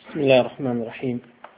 بسم الله الرحمن الرحيم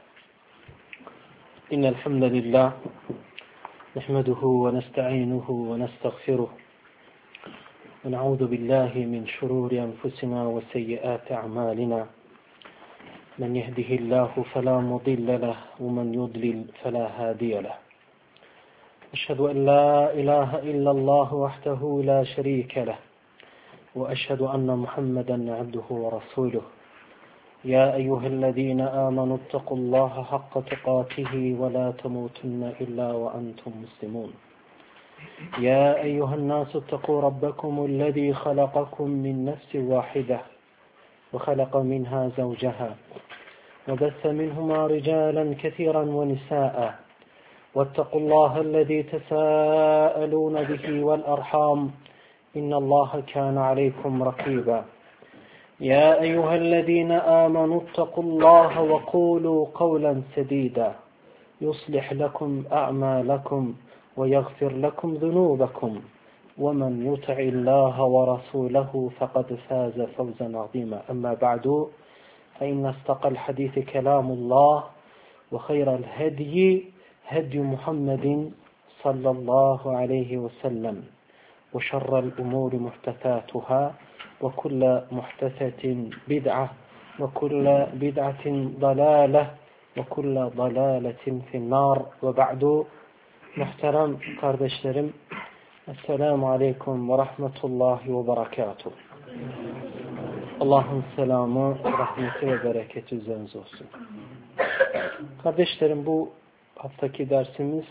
إن الحمد لله نحمده ونستعينه ونستغفره ونعوذ بالله من شرور أنفسنا وسيئات أعمالنا من يهده الله فلا مضل له ومن يضلل فلا هادي له أشهد أن لا إله إلا الله وحده لا شريك له وأشهد أن محمدا عبده ورسوله يا أيها الذين آمنوا اتقوا الله حق تقاته ولا تموتن إلا وأنتم مسلمون يا أيها الناس اتقوا ربكم الذي خلقكم من نفس واحدة وخلق منها زوجها وبث منهما رجالا كثيرا ونساء واتقوا الله الذي تساءلون به والأرحام إن الله كان عليكم رقيبا يا أيها الذين آمنوا اتقوا الله وقولوا قولا سديدا يصلح لكم أعمالكم ويغفر لكم ذنوبكم ومن يطع الله ورسوله فقد فاز فوزا عظيما أما بعد فإن استقى الحديث كلام الله وخير الهدي هدي محمد صلى الله عليه وسلم وشر الأمور محدثاتها وكل محدثة بدعة وكل بدعة ضلالة وكل ضلالة في النار وبعد محترم kardeşlerim Esselamu Aleyküm ve Rahmetullahi ve Berekatuhu. Allah'ın selamı, rahmeti ve bereketi üzerinize olsun. Kardeşlerim, bu haftaki dersimiz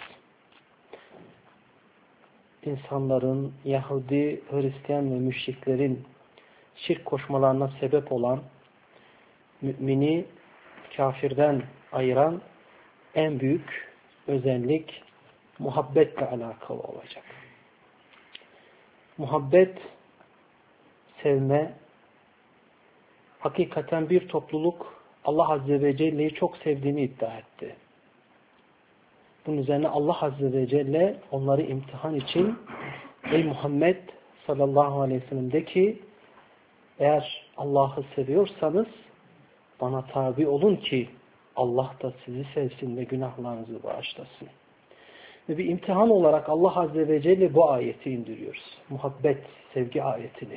insanların, Yahudi, Hristiyan ve müşriklerin şirk koşmalarına sebep olan, mümini kafirden ayıran en büyük özellik muhabbetle alakalı olacak. Muhabbet, sevme, hakikaten bir topluluk Allah Azze ve Celle'yi çok sevdiğini iddia etti. Bunun üzerine Allah Azze ve Celle onları imtihan için ey Muhammed sallallahu aleyhi ve sellem de ki eğer Allah'ı seviyorsanız bana tabi olun ki Allah da sizi sevsin ve günahlarınızı bağışlasın. Ve bir imtihan olarak Allah Azze ve Celle bu ayeti indiriyoruz. Muhabbet, sevgi ayetini.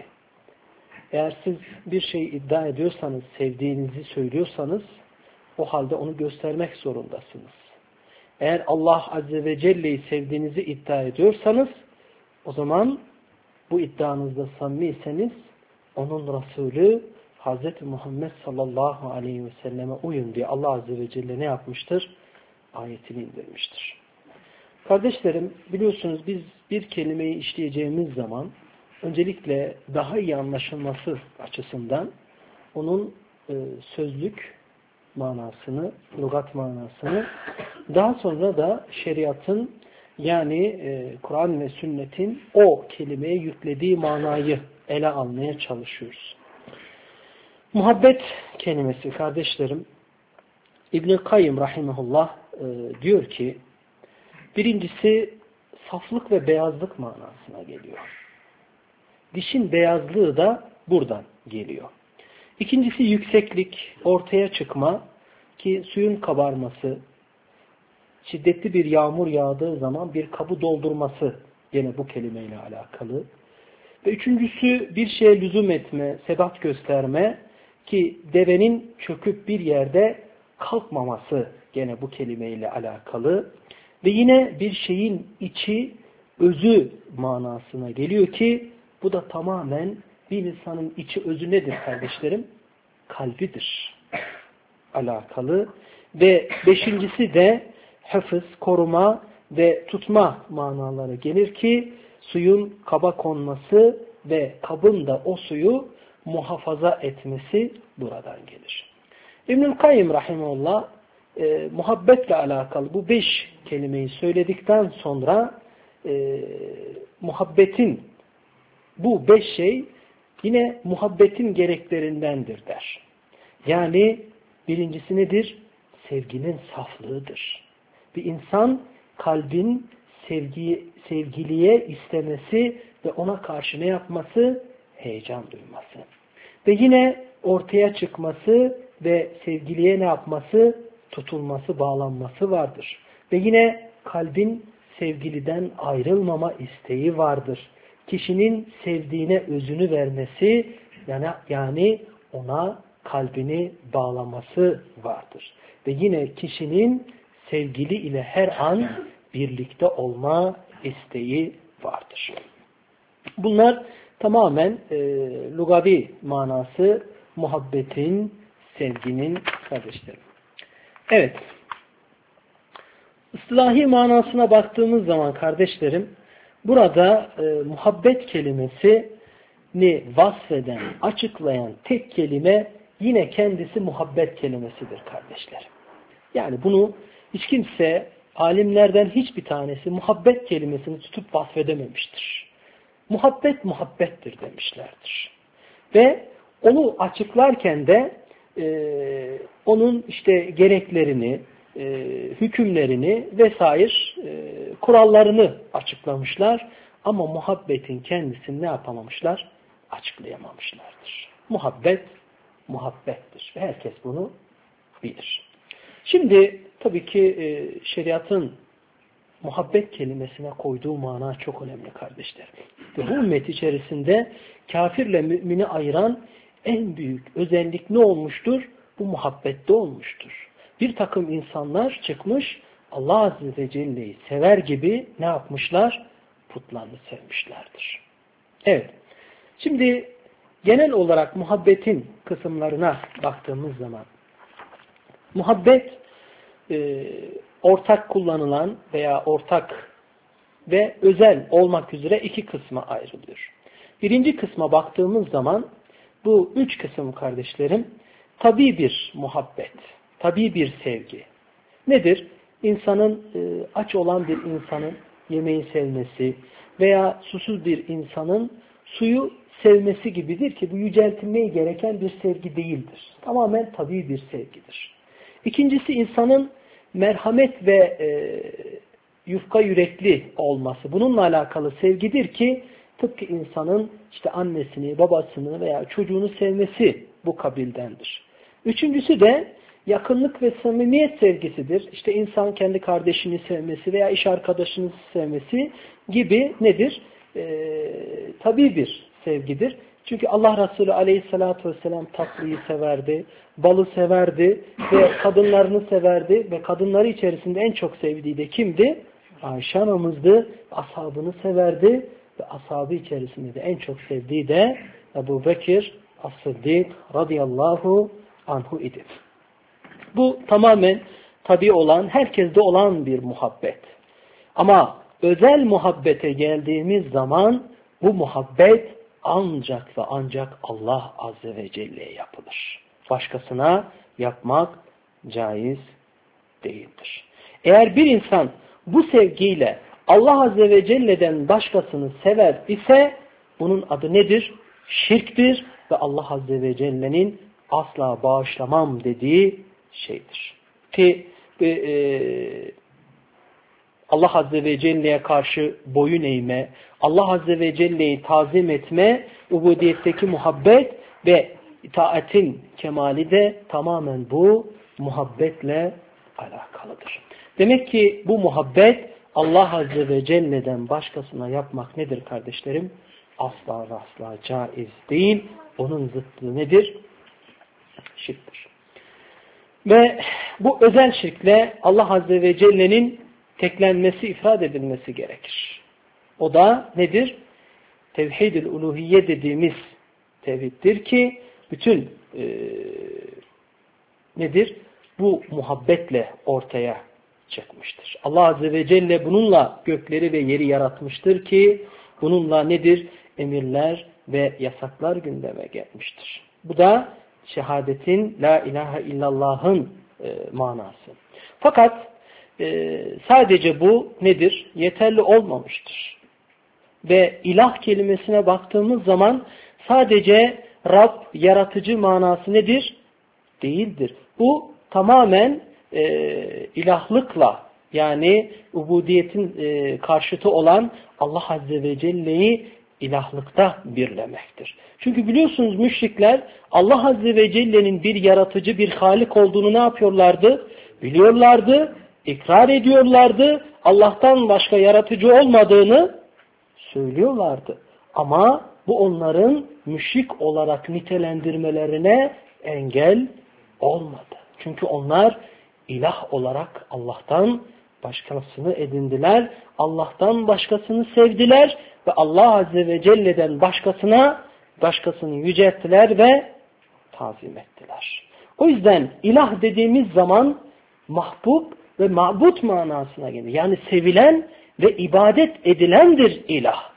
Eğer siz bir şey iddia ediyorsanız, sevdiğinizi söylüyorsanız o halde onu göstermek zorundasınız. Eğer Allah Azze ve Celle'yi sevdiğinizi iddia ediyorsanız o zaman bu iddianızda samimiyseniz onun Resulü Hz. Muhammed sallallahu aleyhi ve selleme uyun diye Allah Azze ve Celle ne yapmıştır? Ayetini indirmiştir. Kardeşlerim, biliyorsunuz biz bir kelimeyi işleyeceğimiz zaman öncelikle daha iyi anlaşılması açısından onun sözlük manasını, lügat manasını, daha sonra da şeriatın yani Kur'an ve sünnetin o kelimeye yüklediği manayı ele almaya çalışıyoruz. Muhabbet kelimesi kardeşlerim, İbn-i Kayyım rahimehullah diyor ki birincisi saflık ve beyazlık manasına geliyor. Dişin beyazlığı da buradan geliyor. İkincisi yükseklik, ortaya çıkma ki suyun kabarması, şiddetli bir yağmur yağdığı zaman bir kabı doldurması gene bu kelimeyle alakalı. Ve üçüncüsü bir şeye lüzum etme, sebat gösterme ki devenin çöküp bir yerde kalkmaması gene bu kelimeyle alakalı. Ve yine bir şeyin içi, özü manasına geliyor ki bu da tamamen bir insanın içi, özü nedir kardeşlerim? Kalbidir. Alakalı. Ve beşincisi de hafız, koruma ve tutma manaları gelir ki suyun kaba konması ve kabın da o suyu muhafaza etmesi buradan gelir. İbn-i Kayyım rahimehullah muhabbetle alakalı bu 5 kelimeyi söyledikten sonra muhabbetin bu 5 şey yine muhabbetin gereklerindendir der. Yani birincisi nedir? Sevginin saflığıdır. Bir insan kalbin sevgiliye istemesi ve ona karşı ne yapması? Heyecan duyması. Ve yine ortaya çıkması ve sevgiliye ne yapması? Tutulması, bağlanması vardır. Ve yine kalbin sevgiliden ayrılmama isteği vardır. Kişinin sevdiğine özünü vermesi, yani ona kalbini bağlaması vardır. Ve yine kişinin sevgili ile her an birlikte olma isteği vardır. Bunlar tamamen lugavi manası muhabbetin, sevginin kardeşlerim. Evet. İstilahi manasına baktığımız zaman kardeşlerim, burada muhabbet kelimesini vasfeden, açıklayan tek kelime yine kendisi muhabbet kelimesidir kardeşlerim. Yani bunu hiç kimse, alimlerden hiçbir tanesi muhabbet kelimesini tutup vasfedememiştir. Muhabbet muhabbettir demişlerdir. Ve onu açıklarken de onun işte gereklerini, hükümlerini vesaire kurallarını açıklamışlar. Ama muhabbetin kendisini ne yapamamışlar? Açıklayamamışlardır. Muhabbet muhabbettir. Ve herkes bunu bilir. Şimdi tabii ki şeriatın muhabbet kelimesine koyduğu mana çok önemli kardeşlerim. Ve bu ümmet içerisinde kafirle mümini ayıran en büyük özellik ne olmuştur? Bu muhabbette olmuştur. Bir takım insanlar çıkmış Allah Azze ve Celle'yi sever gibi ne yapmışlar? Putlarını sevmişlerdir. Evet. Şimdi genel olarak muhabbetin kısımlarına baktığımız zaman muhabbet ortak kullanılan veya ortak ve özel olmak üzere iki kısma ayrılıyor. Birinci kısma baktığımız zaman bu üç kısım kardeşlerim tabii bir muhabbet, tabii bir sevgi. Nedir? İnsanın aç olan bir insanın yemeği sevmesi veya susuz bir insanın suyu sevmesi gibidir ki bu yüceltilmeyi gereken bir sevgi değildir. Tamamen tabii bir sevgidir. İkincisi insanın merhamet ve yufka yürekli olması. Bununla alakalı sevgidir ki tıpkı insanın işte annesini, babasını veya çocuğunu sevmesi bu kabildendir. Üçüncüsü de yakınlık ve samimiyet sevgisidir. İşte insan kendi kardeşini sevmesi veya iş arkadaşını sevmesi gibi nedir? Tabii bir sevgidir. Çünkü Allah Resulü Aleyhisselatü Vesselam tatlıyı severdi, balı severdi ve kadınlarını severdi ve kadınları içerisinde en çok sevdiği de kimdi? Ayşe anamızdı. Ashabını severdi ve ashabı içerisinde de en çok sevdiği de Ebu Bekir As-Sıddik radıyallahu anhu idi. Bu tamamen tabii olan, herkeste olan bir muhabbet. Ama özel muhabbete geldiğimiz zaman bu muhabbet ancak ve ancak Allah Azze ve Celle'ye yapılır. Başkasına yapmak caiz değildir. Eğer bir insan bu sevgiyle Allah Azze ve Celle'den başkasını sever ise bunun adı nedir? Şirktir ve Allah Azze ve Celle'nin asla bağışlamam dediği şeydir. Ki Allah Azze ve Celle'ye karşı boyun eğme, Allah Azze ve Celle'yi tazim etme, ubudiyetteki muhabbet ve itaatin kemali de tamamen bu muhabbetle alakalıdır. Demek ki bu muhabbet Allah Azze ve Celle'den başkasına yapmak nedir kardeşlerim? Asla ve asla caiz değil. Onun zıttı nedir? Şirktir. Ve bu özel şirkle Allah Azze ve Celle'nin teklenmesi, ifrad edilmesi gerekir. O da nedir? Tevhid-ül uluhiyye dediğimiz tevhiddir ki bütün nedir? Bu muhabbetle ortaya çıkmıştır. Allah Azze ve Celle bununla gökleri ve yeri yaratmıştır ki bununla nedir? Emirler ve yasaklar gündeme gelmiştir. Bu da şehadetin, la ilahe illallah'ın manası. Fakat sadece bu nedir? Yeterli olmamıştır. Ve ilah kelimesine baktığımız zaman sadece Rab, yaratıcı manası nedir? Değildir. Bu tamamen ilahlıkla yani ubudiyetin karşıtı olan Allah Azze ve Celle'yi ilahlıkta birlemektir. Çünkü biliyorsunuz müşrikler Allah Azze ve Celle'nin bir yaratıcı, bir halik olduğunu ne yapıyorlardı? Biliyorlardı, ikrar ediyorlardı. Allah'tan başka yaratıcı olmadığını söylüyorlardı. Ama bu onların müşrik olarak nitelendirmelerine engel olmadı. Çünkü onlar ilah olarak Allah'tan başkasını edindiler. Allah'tan başkasını sevdiler ve Allah Azze ve Celle'den başkasını yücelttiler ve tazim ettiler. O yüzden ilah dediğimiz zaman mahbub ve ma'bud manasına gelir. Yani sevilen ve ibadet edilendir ilah.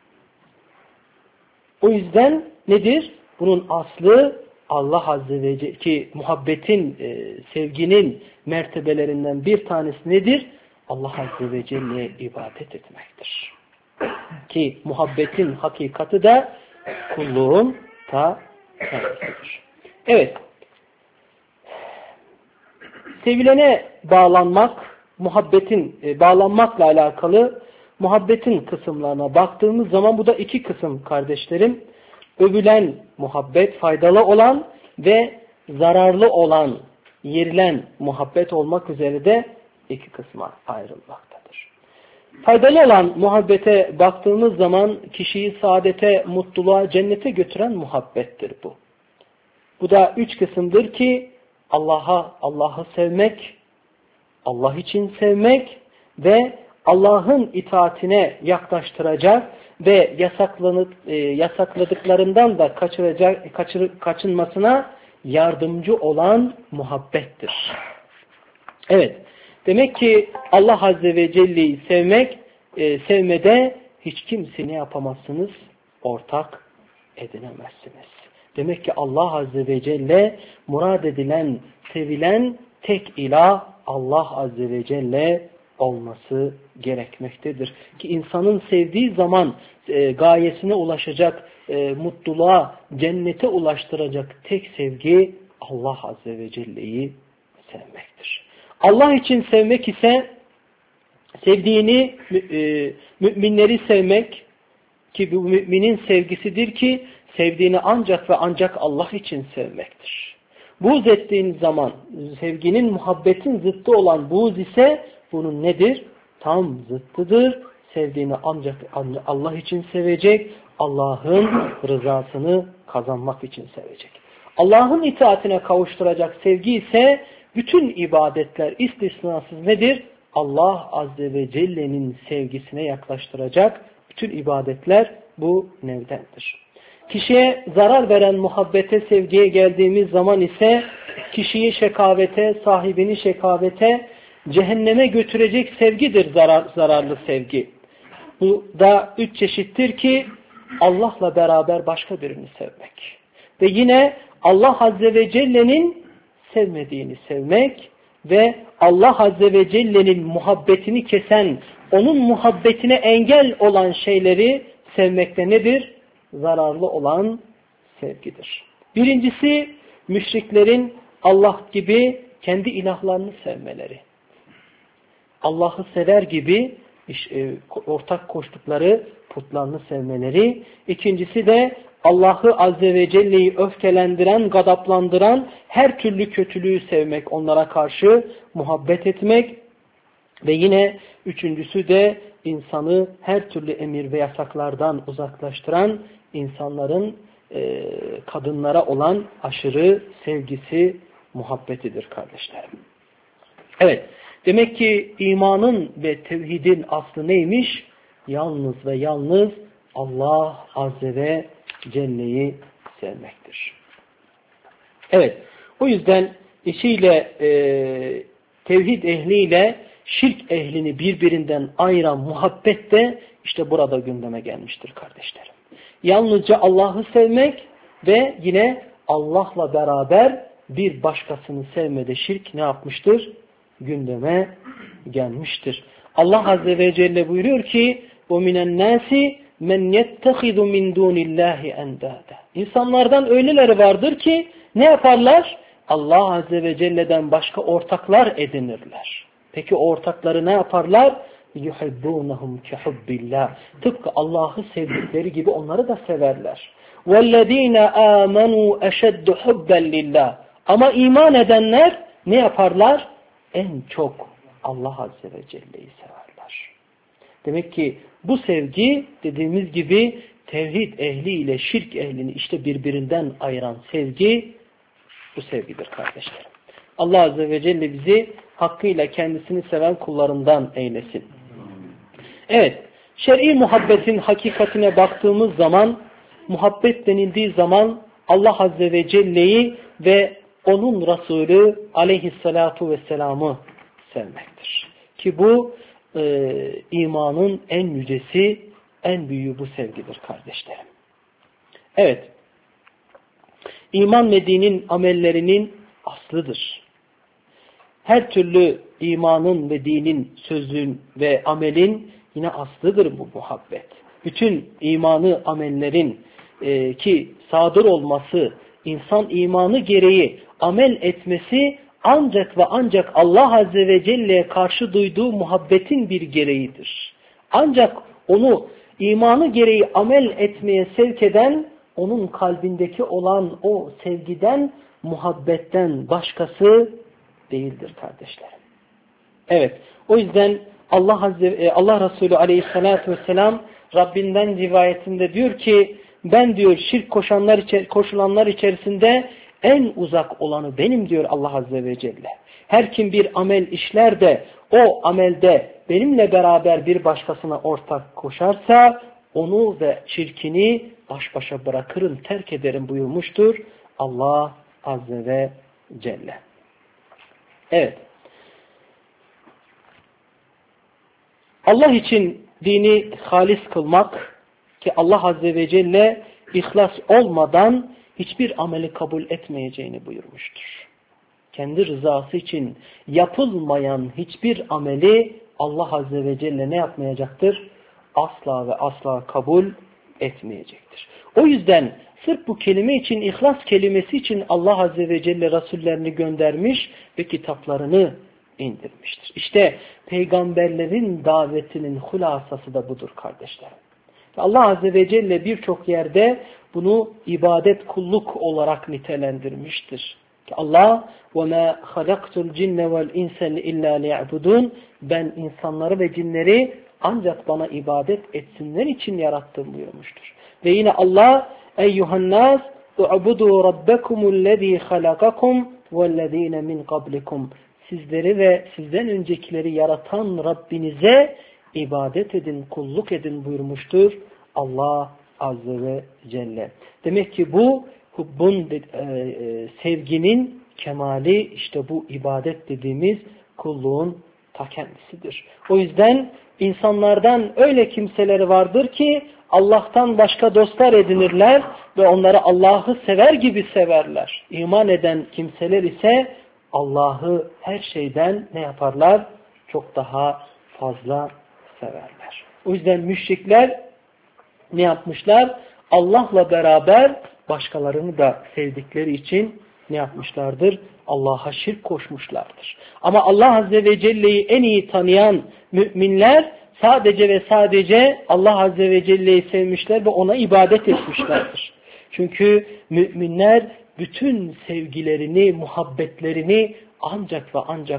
O yüzden nedir? Bunun aslı Allah Azze ve Celle ki muhabbetin, sevginin mertebelerinden bir tanesi nedir? Allah Azze ve Celle'ye ibadet etmektir. Ki muhabbetin hakikati de kulluğun ta kendisidir. Evet. Sevilene bağlanmak, muhabbetin bağlanmakla alakalı muhabbetin kısımlarına baktığımız zaman bu da iki kısım kardeşlerim. Övülen muhabbet, faydalı olan ve zararlı olan, yerilen muhabbet olmak üzere de iki kısma ayrılmaktadır. Faydalı olan muhabbete baktığımız zaman kişiyi saadete, mutluluğa, cennete götüren muhabbettir bu. Bu da üç kısımdır ki Allah'ı sevmek, Allah için sevmek ve Allah'ın itaatine yaklaştıracak ve yasakladıklarından da kaçınmasına yardımcı olan muhabbettir. Evet. Demek ki Allah Azze ve Celle'yi sevmede hiç kimse ne yapamazsınız? Ortak edinemezsiniz. Demek ki Allah Azze ve Celle murad edilen, sevilen tek ilah Allah Azze ve Celle olması gerekmektedir. Ki insanın sevdiği zaman gayesine ulaşacak, mutluluğa, cennete ulaştıracak tek sevgi Allah Azze ve Celle'yi sevmektir. Allah için sevmek ise sevdiğini müminleri sevmek ki bu müminin sevgisidir ki sevdiğini ancak ve ancak Allah için sevmektir. Buğz ettiğin zaman sevginin, muhabbetin zıttı olan buğz ise bunun nedir? Tam zıttıdır. Sevdiğini ancak Allah için sevecek, Allah'ın rızasını kazanmak için sevecek. Allah'ın itaatine kavuşturacak sevgi ise bütün ibadetler istisnasız nedir? Allah Azze ve Celle'nin sevgisine yaklaştıracak bütün ibadetler bu nevdendir. Kişiye zarar veren muhabbete, sevgiye geldiğimiz zaman ise kişiyi şekavete, sahibini şekavete, cehenneme götürecek sevgidir zararlı sevgi. Bu da üç çeşittir ki Allah'la beraber başka birini sevmek. Ve yine Allah Azze ve Celle'nin sevmediğini sevmek ve Allah Azze ve Celle'nin muhabbetini kesen, onun muhabbetine engel olan şeyleri sevmekte nedir? Zararlı olan sevgidir. Birincisi müşriklerin Allah gibi kendi ilahlarını sevmeleri. Allah'ı sever gibi ortak koştukları putlarını sevmeleri. İkincisi de Allah'ı Azze ve Celle'yi öfkelendiren, gadaplandıran her türlü kötülüğü sevmek, onlara karşı muhabbet etmek. Ve yine üçüncüsü de insanı her türlü emir ve yasaklardan uzaklaştıran insanların kadınlara olan aşırı sevgisi, muhabbetidir kardeşlerim. Evet, demek ki imanın ve tevhidin aslı neymiş? Yalnız ve yalnız Allah Azze ve Celle'yi sevmektir. Evet, o yüzden tevhid ehliyle şirk ehlini birbirinden ayıran muhabbet de işte burada gündeme gelmiştir kardeşlerim. Yalnızca Allah'ı sevmek ve yine Allah'la beraber bir başkasını sevmede şirk ne yapmıştır? Gündeme gelmiştir. Allah Azze ve Celle buyuruyor ki وَمِنَ النَّاسِ مَنْ يَتَّخِذُ مِنْ دُونِ اللّٰهِ اَنْدَادًا. İnsanlardan öyleleri vardır ki ne yaparlar? Allah Azze ve Celle'den başka ortaklar edinirler. Peki o ortakları ne yaparlar? yuhibbunhum kehubbillah. Tıpkı Allah'ı sevdikleri gibi onları da severler. وَالَّذ۪ينَ آمَنُوا اَشَدُّ حُبًّا لِلّٰهِ. Ama iman edenler ne yaparlar? En çok Allah Azze ve Celle'yi severler. Demek ki bu sevgi dediğimiz gibi tevhid ehli ile şirk ehlini işte birbirinden ayıran sevgi bu sevgidir kardeşlerim. Allah Azze ve Celle bizi hakkıyla kendisini seven kullarından eylesin. Evet, şer'i muhabbetin hakikatine baktığımız zaman, muhabbet denildiği zaman Allah Azze ve Celle'yi ve onun Resulü aleyhissalatu vesselam'ı sevmektir. Ki bu imanın en yücesi, en büyüğü bu sevgidir kardeşlerim. Evet, iman ve dinin amellerinin aslıdır. Her türlü imanın ve dinin, sözün ve amelin yine aslıdır bu muhabbet. Bütün imanı, amellerin ki sadır olması, insan imanı gereği amel etmesi ancak ve ancak Allah Azze ve Celle'ye karşı duyduğu muhabbetin bir gereğidir. Ancak onu imanı gereği amel etmeye sevk eden, onun kalbindeki olan o sevgiden, muhabbetten başkası değildir kardeşlerim. Evet, o yüzden Allah Resulü aleyhissalatü vesselam Rabbinden rivayetinde diyor ki, ben diyor şirk koşulanlar içerisinde en uzak olanı benim diyor Allah Azze ve Celle. Her kim bir amel işler de o amelde benimle beraber bir başkasına ortak koşarsa onu ve şirkini baş başa bırakırım, terk ederim buyurmuştur Allah Azze ve Celle. Evet. Allah için dini halis kılmak ki Allah Azze ve Celle ihlas olmadan hiçbir ameli kabul etmeyeceğini buyurmuştur. Kendi rızası için yapılmayan hiçbir ameli Allah Azze ve Celle ne yapmayacaktır? Asla ve asla kabul etmeyecektir. O yüzden sırf bu kelime için, ihlas kelimesi için Allah Azze ve Celle Resullerini göndermiş ve kitaplarını indirmiştir. İşte peygamberlerin davetinin hulasası da budur kardeşlerim. Allah Azze ve Celle birçok yerde bunu ibadet, kulluk olarak nitelendirmiştir. Allah وَمَا خَلَقْتُ الْجِنَّ وَالْاِنْسَ اِلَّا لِيَعْبُدُونَ Ben insanları ve cinleri ancak bana ibadet etsinler için yarattım buyurmuştur. Ve yine Allah اَيُّهَا اُعْبُدُوا رَبَّكُمُ الَّذ۪ي خَلَقَكُمْ وَالَّذ۪ينَ مِنْ قَبْلِكُمْ Sizleri ve sizden öncekileri yaratan Rabbinize ibadet edin, kulluk edin buyurmuştur Allah Azze ve Celle. Demek ki bu hubbun sevginin kemali işte bu ibadet dediğimiz kulluğun ta kendisidir. O yüzden insanlardan öyle kimseleri vardır ki Allah'tan başka dostlar edinirler ve onları Allah'ı sever gibi severler. İman eden kimseler ise Allah'ı her şeyden ne yaparlar? Çok daha fazla severler. O yüzden müşrikler ne yapmışlar? Allah'la beraber başkalarını da sevdikleri için ne yapmışlardır? Allah'a şirk koşmuşlardır. Ama Allah Azze ve Celle'yi en iyi tanıyan müminler sadece ve sadece Allah Azze ve Celle'yi sevmişler ve ona ibadet etmişlerdir. Çünkü müminler bütün sevgilerini, muhabbetlerini ancak ve ancak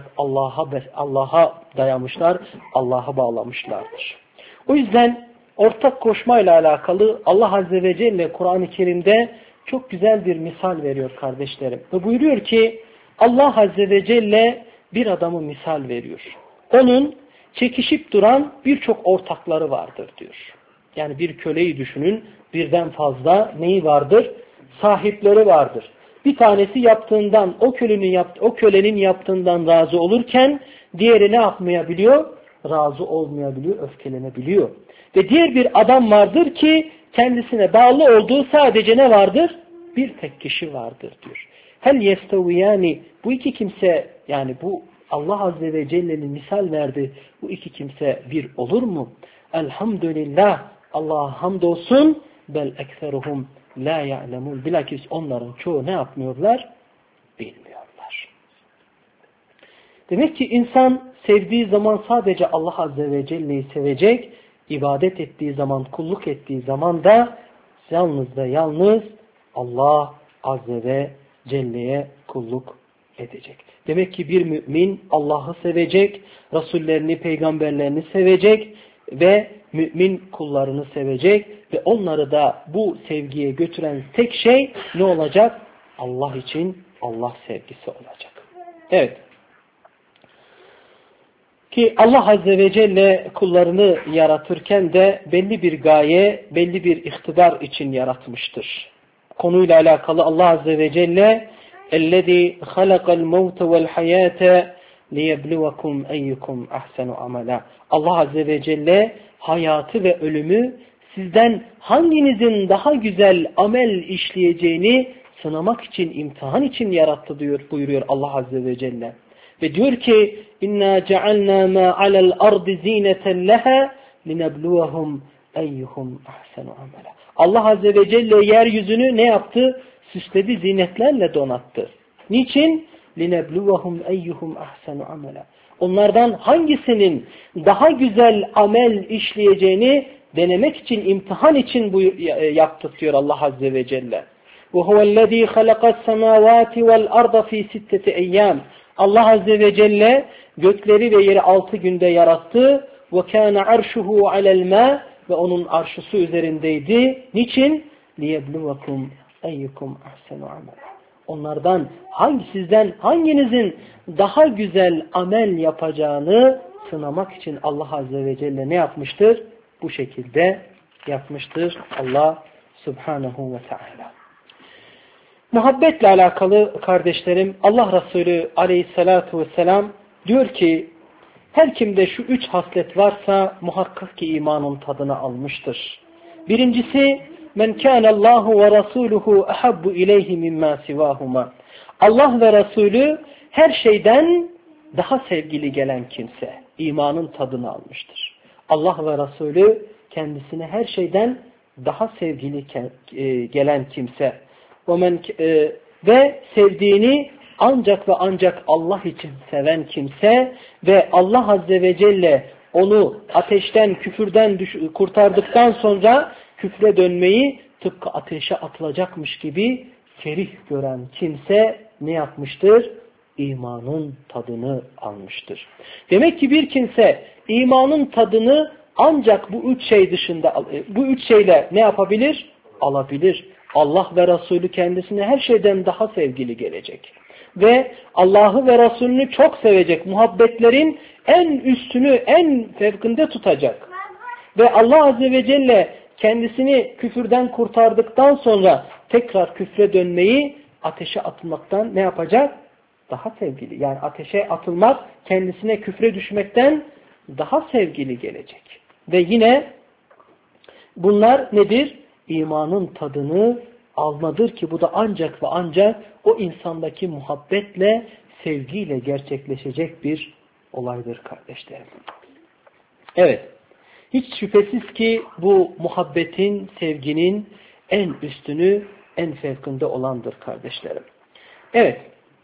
Allah'a dayamışlar, Allah'a bağlamışlardır. O yüzden ortak koşmayla alakalı Allah Azze ve Celle Kur'an-ı Kerim'de çok güzel bir misal veriyor kardeşlerim. Ve buyuruyor ki Allah Azze ve Celle bir adamı misal veriyor. Onun çekişip duran birçok ortakları vardır diyor. Yani bir köleyi düşünün, birden fazla neyi vardır? Sahipleri vardır. Bir tanesi yaptığından, o kölenin yaptığından razı olurken diğeri ne yapmayabiliyor? Razı olmayabiliyor, öfkelenebiliyor. Ve diğer bir adam vardır ki kendisine bağlı olduğu sadece ne vardır? Bir tek kişi vardır diyor. Hel yesteviyani bu iki kimse yani bu Allah Azze ve Celle'nin misal verdi. Bu iki kimse bir olur mu? Elhamdülillah Allah'a hamdolsun bel ekseruhum la ya'lemun. Bilakis onların çoğu ne yapmıyorlar? Bilmiyorlar. Demek ki insan sevdiği zaman sadece Allah Azze ve Celle'yi sevecek, ibadet ettiği zaman, kulluk ettiği zaman da yalnız Allah Azze ve Celle'ye kulluk edecek. Demek ki bir mümin Allah'ı sevecek, Resullerini, peygamberlerini sevecek ve mümin kullarını sevecek ve onları da bu sevgiye götüren tek şey ne olacak? Allah için Allah sevgisi olacak. Evet. Ki Allah Azze ve Celle kullarını yaratırken de belli bir gaye, belli bir ihtibar için yaratmıştır. Konuyla alakalı Allah Azze ve Celle اَلَّذ۪ي خَلَقَ الْمَوْتَ وَالْحَيَاةَ لِيَبْلُوَكُمْ اَيُّكُمْ اَحْسَنُ عَمَلًا. Allah Azze ve Celle hayatı ve ölümü sizden hanginizin daha güzel amel işleyeceğini sınamak için, imtihan için yarattı buyuruyor Allah Azze ve Celle. Ve diyor ki inna cealna ma alel ardı zineten leha linebluwahum eyyuhum ahsenu amela. Allah Azze ve Celle yeryüzünü ne yaptı? Süsledi, zinetlerle donattı. Niçin? Linebluwahum eyyuhum ahsenu amela. Onlardan hangisinin daha güzel amel işleyeceğini denemek için, imtihan için bu yaptık diyor Allah Azze ve Celle. وَهُوَ الَّذ۪ي خَلَقَ السَّمَاوَاتِ وَالْأَرْضَ ف۪ي سِتَّةِ اَيَّامٍ. Allah Azze ve Celle gökleri ve yeri 6 günde yarattı. وَكَانَ عَرْشُهُ عَلَى الْمَاءِ ve onun arşısı üzerindeydi. Niçin? لِيَبْلُوَكُمْ اَيُّكُمْ اَحْسَنُ عَمَلًا. Onlardan sizden hanginizin daha güzel amel yapacağını sınamak için Allah Azze ve Celle ne yapmıştır? Bu şekilde yapmıştır Allah Subhanahu ve Teala. Muhabbetle alakalı kardeşlerim Allah Resulü Aleyhisselatü Vesselam diyor ki her kimde şu 3 haslet varsa muhakkak ki imanın tadını almıştır. Birincisi men kânallâhu ve rasûluhu ehabbu ileyhi mimmâ sivâhuma. Allah ve Resulü her şeyden daha sevgili gelen kimse imanın tadını almıştır. Allah ve Resulü kendisine her şeyden daha sevgili gelen kimse ve sevdiğini ancak ve ancak Allah için seven kimse ve Allah Azze ve Celle onu ateşten, küfürden kurtardıktan sonra küfre dönmeyi tıpkı ateşe atılacakmış gibi kerih gören kimse ne yapmıştır? İmanın tadını almıştır. Demek ki bir kimse imanın tadını ancak bu 3 şey dışında, bu 3 şeyle ne yapabilir? Alabilir. Allah ve Resulü kendisine her şeyden daha sevgili gelecek. Ve Allah'ı ve Resulünü çok sevecek. Muhabbetlerin en üstünü, en fevkinde tutacak. Ve Allah Azze ve Celle kendisini küfürden kurtardıktan sonra tekrar küfre dönmeyi ateşe atılmaktan ne yapacak? Daha sevgili. Yani ateşe atılmak kendisine küfre düşmekten daha sevgili gelecek. Ve yine bunlar nedir? İmanın tadını almadır ki bu da ancak ve ancak o insandaki muhabbetle, sevgiyle gerçekleşecek bir olaydır kardeşlerim. Evet, hiç şüphesiz ki bu muhabbetin, sevginin en üstünü, en fevkinde olandır kardeşlerim. Evet,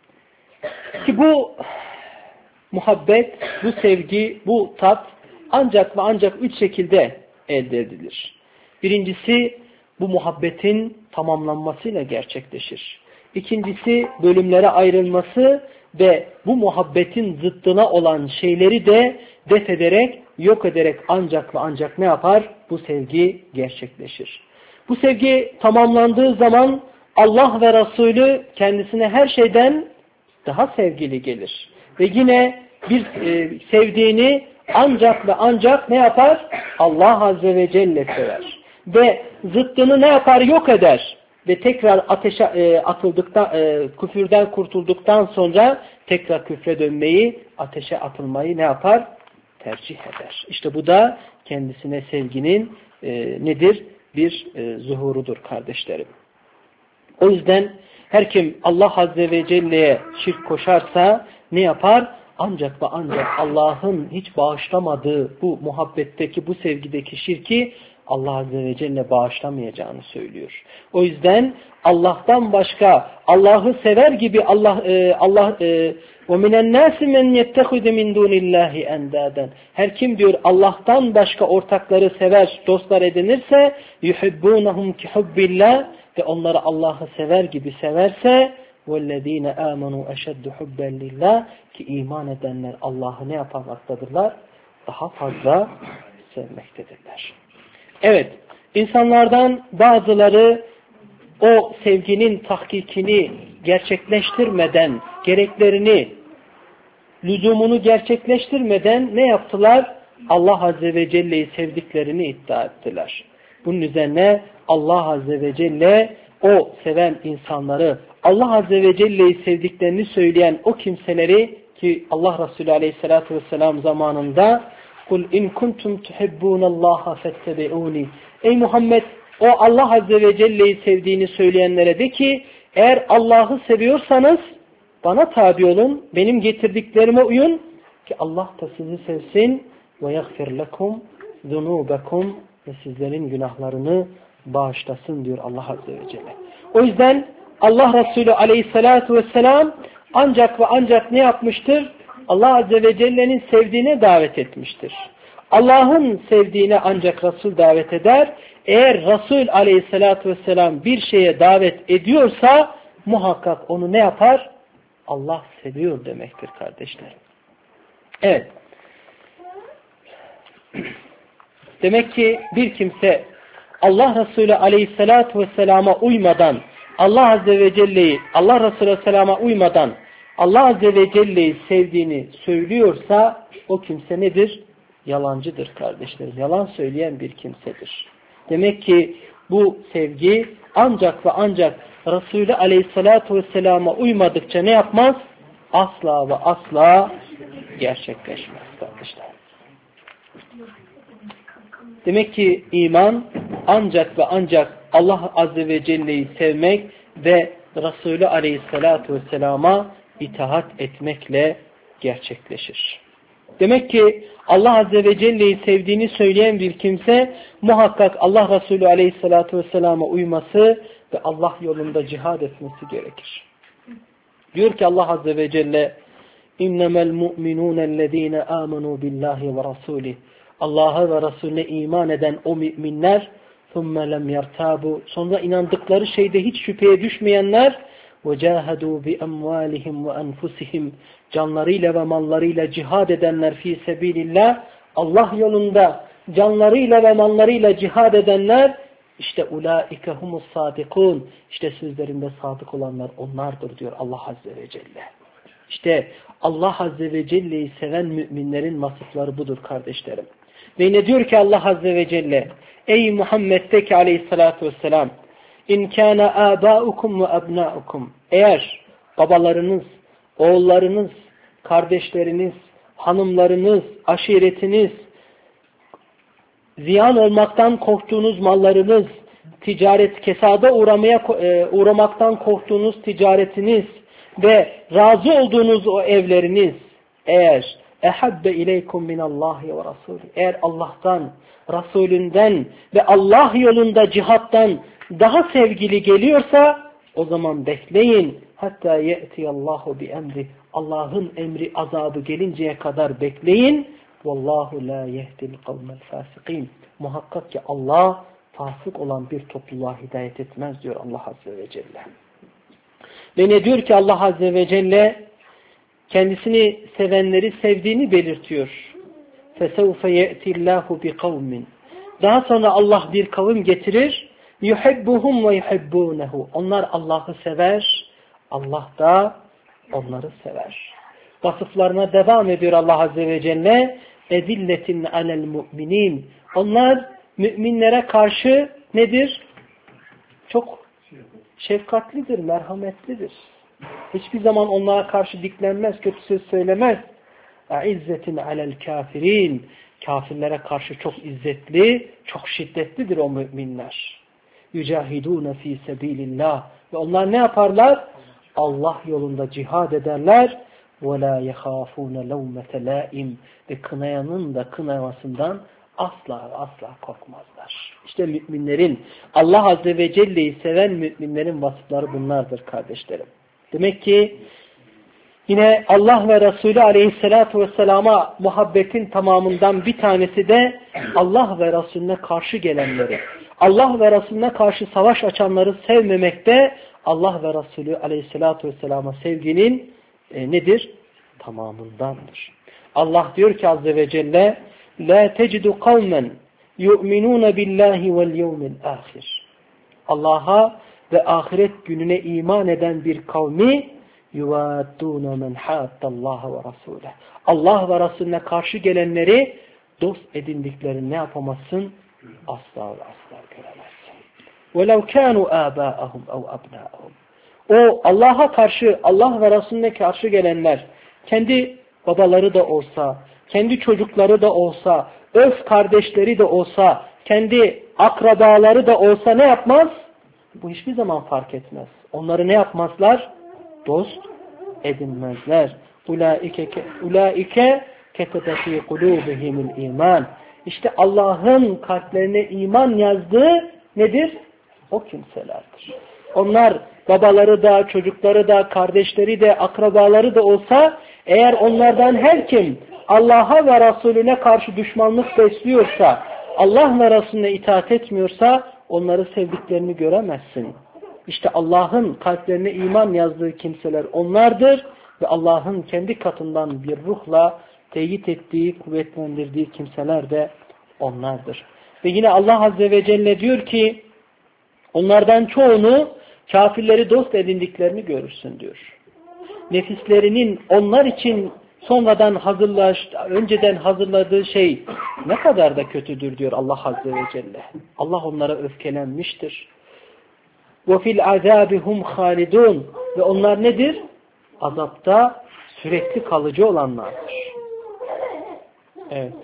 ki bu muhabbet, bu sevgi, bu tat ancak ve ancak 3 şekilde elde edilir. Birincisi bu muhabbetin tamamlanmasıyla gerçekleşir. İkincisi bölümlere ayrılması ve bu muhabbetin zıttına olan şeyleri de def ederek, yok ederek ancak ve ancak ne yapar? Bu sevgi gerçekleşir. Bu sevgi tamamlandığı zaman Allah ve Resulü kendisine her şeyden daha sevgili gelir. Ve yine bir sevdiğini ancak ve ancak ne yapar? Allah Azze ve Celle sever. Ve zıttını ne yapar? Yok eder. Ve tekrar ateşe atıldıktan, küfürden kurtulduktan sonra tekrar küfre dönmeyi, ateşe atılmayı ne yapar? Tercih eder. İşte bu da kendisine sevginin nedir? Bir zuhurudur kardeşlerim. O yüzden her kim Allah Azze ve Celle'ye şirk koşarsa ne yapar? Ancak ve ancak Allah'ın hiç bağışlamadığı bu muhabbetteki, bu sevgideki şirki Allah Azze ve Celle bağışlamayacağını söylüyor. O yüzden Allah'tan başka Allah'ı sever gibi وَمِنَ النَّاسِ مَنْ يَتَّخُذُ مِنْ دُونِ اللّٰهِ اَنْدَادًا. Her kim diyor Allah'tan başka ortakları sever, dostlar edinirse يُحِبُّونَهُمْ كِحُبِّ اللّٰهِ ve onları Allah'ı sever gibi severse وَالَّذ۪ينَ آمَنُوا اَشَدُّ حُبًّا لِلّٰهِ ki iman edenler Allah'ı ne yapmaktadırlar? Daha fazla sevmektedirler. Evet, insanlardan bazıları o sevginin tahkikini gerçekleştirmeden, gereklerini, lüzumunu gerçekleştirmeden ne yaptılar? Allah Azze ve Celle'yi sevdiklerini iddia ettiler. Bunun üzerine Allah Azze ve Celle o seven insanları, Allah Azze ve Celle'yi sevdiklerini söyleyen o kimseleri ki Allah Resulü Aleyhisselatü Vesselam zamanında "Kul in kuntum tuhibbunallaha fettebi'uni." Ey Muhammed, o Allah Azze ve Celle'yi sevdiğini söyleyenlere de ki eğer Allah'ı seviyorsanız bana tabi olun, benim getirdiklerime uyun ki Allah da sizi sevsin ve yaghfir lekum zunubakum ve sizlerin günahlarını bağışlasın diyor Allah Azze ve Celle. O yüzden Allah Resulü Aleyhisselatü Vesselam ancak ve ancak ne yapmıştır? Allah Azze ve Celle'nin sevdiğine davet etmiştir. Allah'ın sevdiğine ancak Resul davet eder. Eğer Resul Aleyhisselatü Vesselam bir şeye davet ediyorsa muhakkak onu ne yapar? Allah seviyor demektir kardeşlerim. Evet. Demek ki bir kimse Allah Resulü Aleyhisselatü Vesselam'a uymadan Allah Azze ve Celle'yi Allah Resulü Aleyhisselam'a uymadan Allah Azze ve Celle'yi sevdiğini söylüyorsa o kimse nedir? Yalancıdır kardeşlerim. Yalan söyleyen bir kimsedir. Demek ki bu sevgi ancak ve ancak Resulü Aleyhisselatü Vesselam'a uymadıkça ne yapmaz? Asla ve asla gerçekleşmez kardeşler. Demek ki iman ancak ve ancak Allah Azze ve Celle'yi sevmek ve Resulü Aleyhisselatü Vesselam'a itaat etmekle gerçekleşir. Demek ki Allah Azze ve Celle'yi sevdiğini söyleyen bir kimse muhakkak Allah Resulü Aleyhisselatü Vesselam'a uyması ve Allah yolunda cihad etmesi gerekir. Diyor ki Allah Azze ve Celle اِنَّمَا الْمُؤْمِنُونَ الَّذ۪ينَ آمَنُوا بِاللّٰهِ وَرَسُولِهِ Allah'a ve Resulüne iman eden o müminler ثُمَّ لَمْ يَرْتَابُوا sonra inandıkları şeyde hiç şüpheye düşmeyenler وَجَاهَدُوا بِأَمْوَالِهِمْ وَأَنْفُسِهِمْ canlarıyla ve mallarıyla cihad edenler fi sebilillah Allah yolunda canlarıyla ve mallarıyla cihad edenler işte ulaike humus sadikun işte sözlerinde sadık olanlar onlardır diyor Allah Azze ve Celle. İşte Allah Azze ve Celle'yi seven müminlerin vasıfları budur kardeşlerim. Ve ne diyor ki Allah Azze ve Celle? Ey Muhammed de ki aleyhissalatü vesselam İn kâne âbâukum ve abnâukum eğer babalarınız, oğullarınız, kardeşleriniz, hanımlarınız, aşiretiniz, ziyan olmaktan korktuğunuz mallarınız, ticaret, kesada uğramaktan korktuğunuz ticaretiniz ve razı olduğunuz o evleriniz eğer ehabbe ileykum minallahi ve rasulü eğer Allah'tan, Resulünden ve Allah yolunda cihattan daha sevgili geliyorsa o zaman bekleyin hatta ye'tiyallahu bi emri Allah'ın emri azabı gelinceye kadar bekleyin. Vallahu la yehdil kavmel fasikin. Muhakkak ki Allah fasık olan bir topluluğa hidayet etmez diyor Allah Azze ve Celle. Ve ne diyor ki Allah Azze ve Celle kendisini sevenleri sevdiğini belirtiyor. فَسَوْفَ يَأْتِ اللّٰهُ بِقَوْمٍ daha sonra Allah bir kavim getirir. يُحِبُّهُمْ وَيُحِبُّونَهُ onlar Allah'ı sever, Allah da onları sever. Vasıflarına devam ediyor Allah Azze ve Celle. اَذِلَّةٍ عَلَى الْمُؤْمِنِينَ onlar müminlere karşı nedir? Çok şefkatlidir, merhametlidir. Hiçbir zaman onlara karşı diklenmez, kötü söz söylemez. اَعِزَّةٍ عَلَى الْكَافِرِينَ kafirlere karşı çok izzetli, çok şiddetlidir o müminler. يُجَاهِدُونَ ف۪ي سَب۪يلِ اللّٰهِ ve onlar ne yaparlar? Allah yolunda cihad ederler. وَلَا يَخَافُونَ لَوْمَةَ لَائِمٍ ve kınayanın da kınamasından asla korkmazlar. İşte müminlerin, Allah Azze ve Celle'yi seven müminlerin vasıfları bunlardır kardeşlerim. Demek ki Yine Allah ve Resulü aleyhissalatu vesselama muhabbetin tamamından bir tanesi de Allah ve Resulüne karşı gelenleri, Allah ve Resulüne karşı savaş açanları sevmemekte Allah ve Resulü aleyhissalatu vesselama sevginin nedir? Tamamındandır. Allah diyor ki azze ve celle la tecidu kavmen yu'minun billahi vel yevmil ahir. Allah'a ve ahiret gününe iman eden bir kavmi yuvaddûne men hâddallâhe ve rasûleh. Allah ve Resulüne karşı gelenleri dost edindiklerini ne yapamazsın? Asla ve asla göremezsin. وَلَوْ كَانُوا آبَاءَهُمْ اَوْ أَبْنَاءَهُمْ. O Allah'a karşı, Allah ve Resulüne karşı gelenler, kendi babaları da olsa, kendi çocukları da olsa, öz kardeşleri de olsa, kendi akrabaları da olsa ne yapmaz? Bu hiçbir zaman fark etmez. Onları ne yapmazlar? Dost edinmezler. Ulaike ketebe fi kulubihimul iman. İşte Allah'ın kalplerine iman yazdığı nedir? O kimselerdir. Onlar babaları da, çocukları da, kardeşleri de, akrabaları da olsa eğer onlardan her kim Allah'a ve Resulüne karşı düşmanlık besliyorsa, Allah ve Resulüne itaat etmiyorsa onları sevdiklerini göremezsin. İşte Allah'ın kalplerine iman yazdığı kimseler onlardır ve Allah'ın kendi katından bir ruhla teyit ettiği, kuvvetlendirdiği kimseler de onlardır. Ve yine Allah Azze ve Celle diyor ki onlardan çoğunu kafirleri dost edindiklerini görürsün diyor. Nefislerinin onlar için önceden hazırladığı şey ne kadar da kötüdür diyor Allah Azze ve Celle. Allah onlara öfkelenmiştir. وَفِي الْعَذَابِ هُمْ خَالِدُونَ. Ve onlar nedir? Azapta sürekli kalıcı olanlardır. Evet.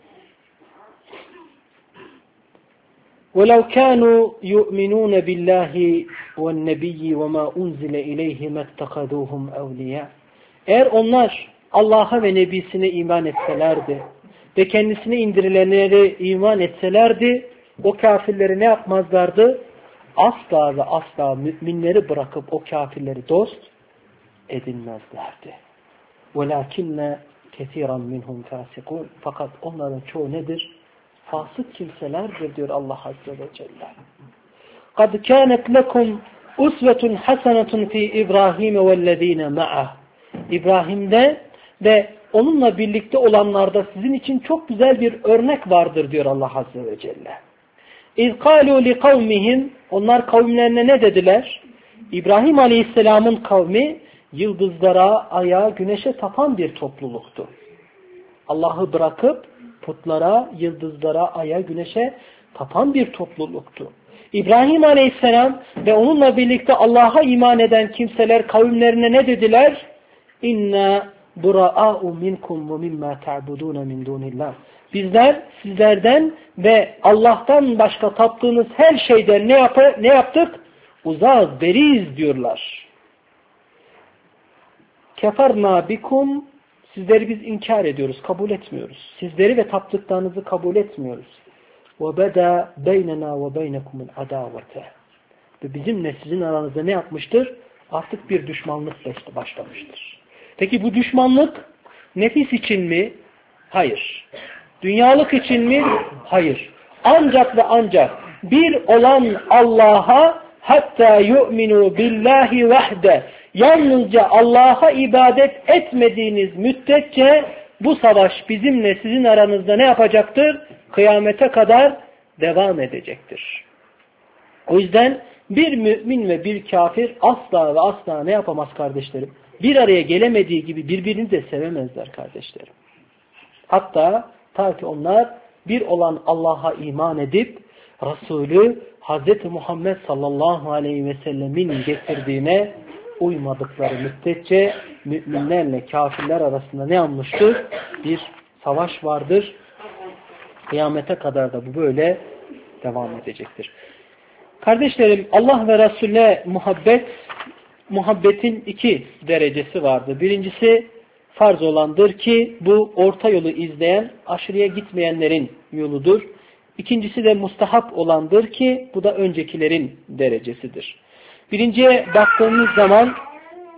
وَلَوْ كَانُوا يُؤْمِنُونَ بِاللّٰهِ وَالنَّبِيِّ وَمَا أُنْزِلَ إِلَيْهِ مَتَّخَذُوهُمْ أَوْلِيَاءَ. Eğer onlar Allah'a ve Nebisine iman etselerdi ve kendisine indirilenlere iman etselerdi, o kafirleri ne yapmazlardı? Asla ve asla müminleri bırakıp o kafirleri dost edinmezlerdi. وَلَاكِنَّ كَثِيرًا مِنْهُمْ فَاسِقُونَ. Fakat onların çoğu nedir? Fasık kimselerdir diyor Allah Azze ve Celle. قَدْ كَانَتْ لَكُمْ اُسْوَةٌ حَسَنَةٌ فِي إِبْرَاهِيمَ وَالَّذ۪ينَ مَعَهُ. İbrahim'de ve onunla birlikte olanlarda sizin için çok güzel bir örnek vardır diyor Allah Azze ve Celle. اِذْ قَالُوا لِقَوْمِهِمْ. Onlar kavimlerine ne dediler? İbrahim Aleyhisselam'ın kavmi yıldızlara, aya, güneşe tapan bir topluluktu. Allah'ı bırakıp putlara, yıldızlara, aya, güneşe tapan bir topluluktu. İbrahim Aleyhisselam ve onunla birlikte Allah'a iman eden kimseler kavimlerine ne dediler? İnna bura'a'u minkum ve mimma ta'budun min dunillah. Bizler sizlerden ve Allah'tan başka taptığınız her şeyden ne yaptık? Uzağız, beriyiz diyorlar. Keferna bikum. Sizleri biz inkar ediyoruz, kabul etmiyoruz. Sizleri ve taptıklarınızı kabul etmiyoruz. وَبَدَا بَيْنَنَا وَبَيْنَكُمُ الْعَدَاوَةِ. Ve bizimle sizin aranızda ne yapmıştır? Artık bir düşmanlık başlamıştır. Peki bu düşmanlık nefis için mi? Hayır. Dünyalık için mi? Hayır. Ancak ve ancak bir olan Allah'a hatta yu'minu billahi vahde. Yalnızca Allah'a ibadet etmediğiniz müddetçe bu savaş bizimle sizin aranızda ne yapacaktır? Kıyamete kadar devam edecektir. O yüzden bir mümin ve bir kafir asla ve asla ne yapamaz kardeşlerim? Bir araya gelemediği gibi birbirini de sevemezler kardeşlerim. Hatta ta ki onlar bir olan Allah'a iman edip Resulü Hz. Muhammed sallallahu aleyhi ve sellemin getirdiğine uymadıkları müddetçe müminlerle kafirler arasında ne olmuştur? Bir savaş vardır. Kıyamete kadar da bu böyle devam edecektir. Kardeşlerim, Allah ve Resulüne muhabbetin iki derecesi vardır. Birincisi farz olandır ki bu orta yolu izleyen, aşırıya gitmeyenlerin yoludur. İkincisi de mustahap olandır ki bu da öncekilerin derecesidir. Birinciye baktığımız zaman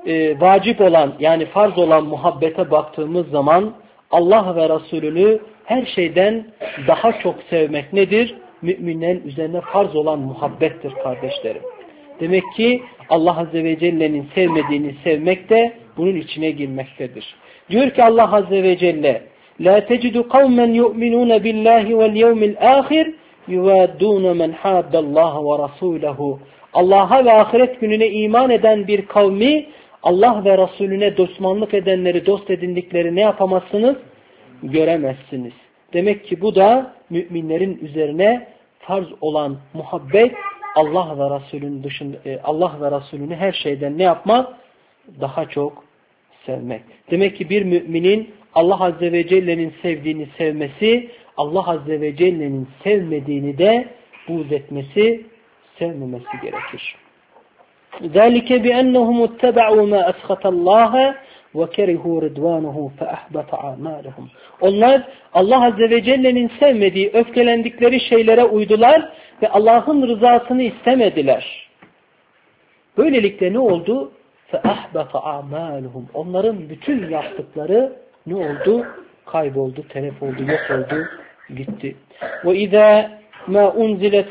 vacip olan yani farz olan muhabbete baktığımız zaman Allah ve Resulünü her şeyden daha çok sevmek nedir? Müminlerin üzerine farz olan muhabbettir kardeşlerim. Demek ki Allah Azze ve Celle'nin sevmediğini sevmek de bunun içine girmektedir. Diyor ki Allah Azze ve Celle لَا تَجِدُ قَوْمًا يُؤْمِنُونَ بِاللّٰهِ وَالْيَوْمِ الْآخِرِ يُوَادُّونَ مَنْ حَادَّ اللّٰهَ وَرَسُولَهُ Allah'a ve ahiret gününe iman eden bir kavmi Allah ve Resulüne düşmanlık edenleri dost edindikleri ne yapamazsınız? Göremezsiniz. Demek ki bu da müminlerin üzerine farz olan muhabbet Allah ve Resulünün dışında Allah ve Resulünü her şeyden ne yapmak? Daha çok sevmek. Demek ki bir müminin Allah Azze ve Celle'nin sevdiğini sevmesi, Allah Azze ve Celle'nin sevmediğini de buğz etmesi, sevmemesi gerekir. ذَٰلِكَ بِأَنَّهُمُ اتَّبَعُوا مَا أَسْخَطَ اللّٰهَ وَكَرِهُوا رِضْوَانُهُ فَأَحْبَطَ أَعْمَالَهُمْ Allah Azze ve Celle'nin sevmediği, öfkelendikleri şeylere uydular ve Allah'ın rızasını istemediler. Böylelikle ne oldu? فَأَحْبَطَ أَعْمَالُهُمْ Onların bütün yaptıkları ne oldu? Kayboldu, telef oldu, yok oldu, gitti. وَإِذَا مَا أُنْزِلَتْ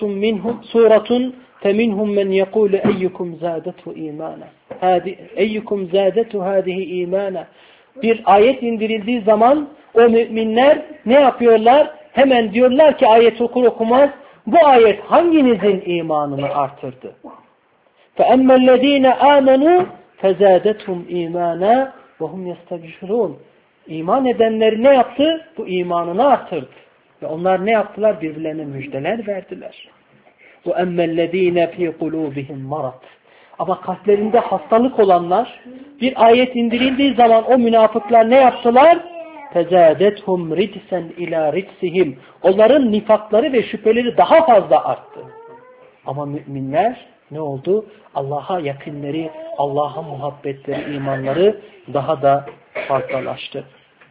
سُورَةٌ فَمِنْهُمْ مَنْ يَقُولُ اَيُّكُمْ زَادَتْهُ اِيمَانًا اَيُّكُمْ زَادَتْهُ هَذِهِ اِيمَانًا Bir ayet indirildiği zaman o müminler ne yapıyorlar? Hemen diyorlar ki ayet okur okumaz bu ayet hanginizin imanını artırdı? فَأَمَّا الَّذ۪ينَ آمَنُوا فَزَادَتْهُمْ اِيمَانًا وَهُمْ يَسْتَبْشِرُونَ İman edenleri ne yaptı? Bu imanını artırdı. Ve onlar ne yaptılar? Birbirlerine müjdeler verdiler. وَأَمَّا الَّذ۪ينَ ف۪ي قُلُوبِهِمْ مَرَضٍ Ama kalplerinde hastalık olanlar bir ayet indirildiği zaman o münafıklar ne yaptılar? فَزَادَتْهُمْ رِجْسًا اِلَى رِجْسِهِمْ Onların nifakları ve şüpheleri daha fazla arttı. Ama müminler ne oldu? Allah'a yakınları, Allah'a muhabbetleri, imanları daha da fazlalaştı.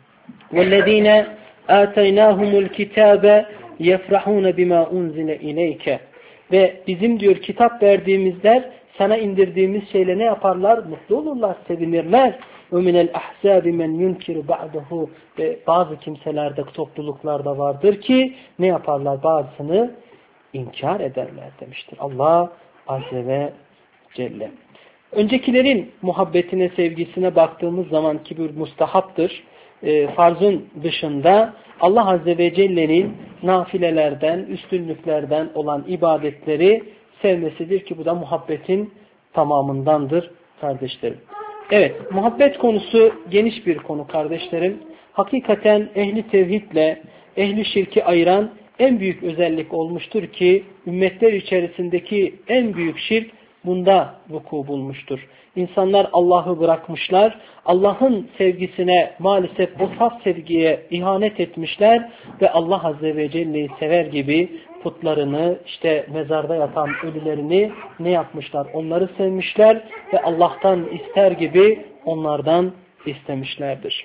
وَالَّذ۪ينَ آتَيْنَاهُمُ الْكِتَابَ يَفْرَحُونَ بِمَا اُنْزِلَ اِلَيْكَ Ve bizim diyor kitap verdiğimizler sana indirdiğimiz şeyle ne yaparlar? Mutlu olurlar, sevinirler. وَمِنَ الْأَحْزَابِ مَنْ يُنْكِرُ بَعْدَهُ Ve bazı kimselerde, topluluklarda vardır ki ne yaparlar? Bazısını inkar ederler demiştir Allah Azze ve Celle. Öncekilerin muhabbetine, sevgisine baktığımız zaman ki bir mustahaptır. Farzın dışında Allah Azze ve Celle'nin nafilelerden, üstünlüklerden olan ibadetleri sevmesidir ki bu da muhabbetin tamamındandır kardeşlerim. Evet, muhabbet konusu geniş bir konu kardeşlerim. Hakikaten ehli tevhidle ehli şirki ayıran en büyük özellik olmuştur ki ümmetler içerisindeki en büyük şirk bunda vuku bulmuştur. İnsanlar Allah'ı bırakmışlar, Allah'ın sevgisine maalesef o saf sevgiye ihanet etmişler ve Allah Azze ve Celle'yi sever gibi putlarını, işte mezarda yatan ölülerini ne yapmışlar? Onları sevmişler ve Allah'tan ister gibi onlardan istemişlerdir.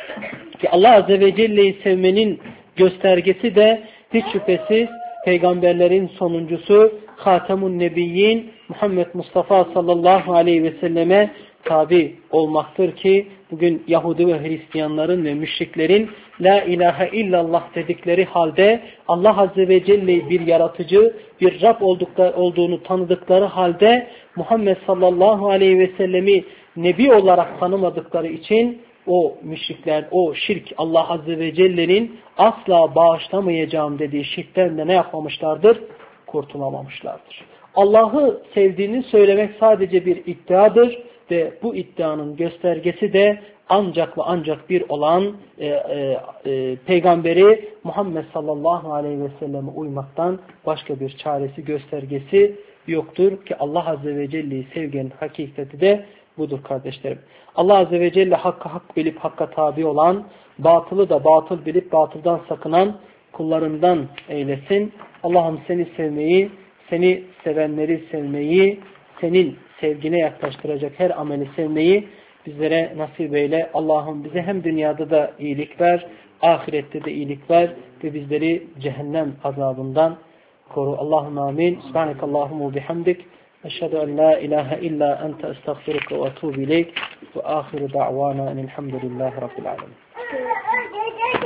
Ki Allah Azze ve Celle'yi sevmenin göstergesi de hiç şüphesiz peygamberlerin sonuncusu Hatemun Nebiyyin Muhammed Mustafa sallallahu aleyhi ve selleme tabi olmaktır ki bugün Yahudi ve Hristiyanların ve müşriklerin La ilahe illallah dedikleri halde Allah Azze ve Celle'yi bir yaratıcı, bir Rab olduğunu tanıdıkları halde Muhammed sallallahu aleyhi ve sellemi Nebi olarak tanımadıkları için o müşrikler, o şirk Allah Azze ve Celle'nin asla bağışlamayacağım dediği şirkten de ne yapmamışlardır? Kurtulamamışlardır. Allah'ı sevdiğini söylemek sadece bir iddiadır ve bu iddianın göstergesi de ancak ve ancak bir olan peygamberi Muhammed sallallahu aleyhi ve selleme uymaktan başka bir çaresi, göstergesi yoktur ki Allah Azze ve Celle'yi sevginin hakikati de budur kardeşlerim. Allah Azze ve Celle hakkı hak bilip hakka tabi olan, batılı da batıl bilip batıldan sakınan kullarından eylesin. Allah'ım seni sevmeyi, seni sevenleri sevmeyi, senin sevgine yaklaştıracak her ameli sevmeyi bizlere nasip eyle. Allah'ım bize hem dünyada da iyilik ver, ahirette de iyilik ver ve bizleri cehennem azabından koru. Allahümme amin. Subhanekallahumma bihamdik. Eşhedü en la ilahe illa ente estağfiruke ve etûbü ileyk ve ahiru da'vana enilhamdülillahi rabbil alemin.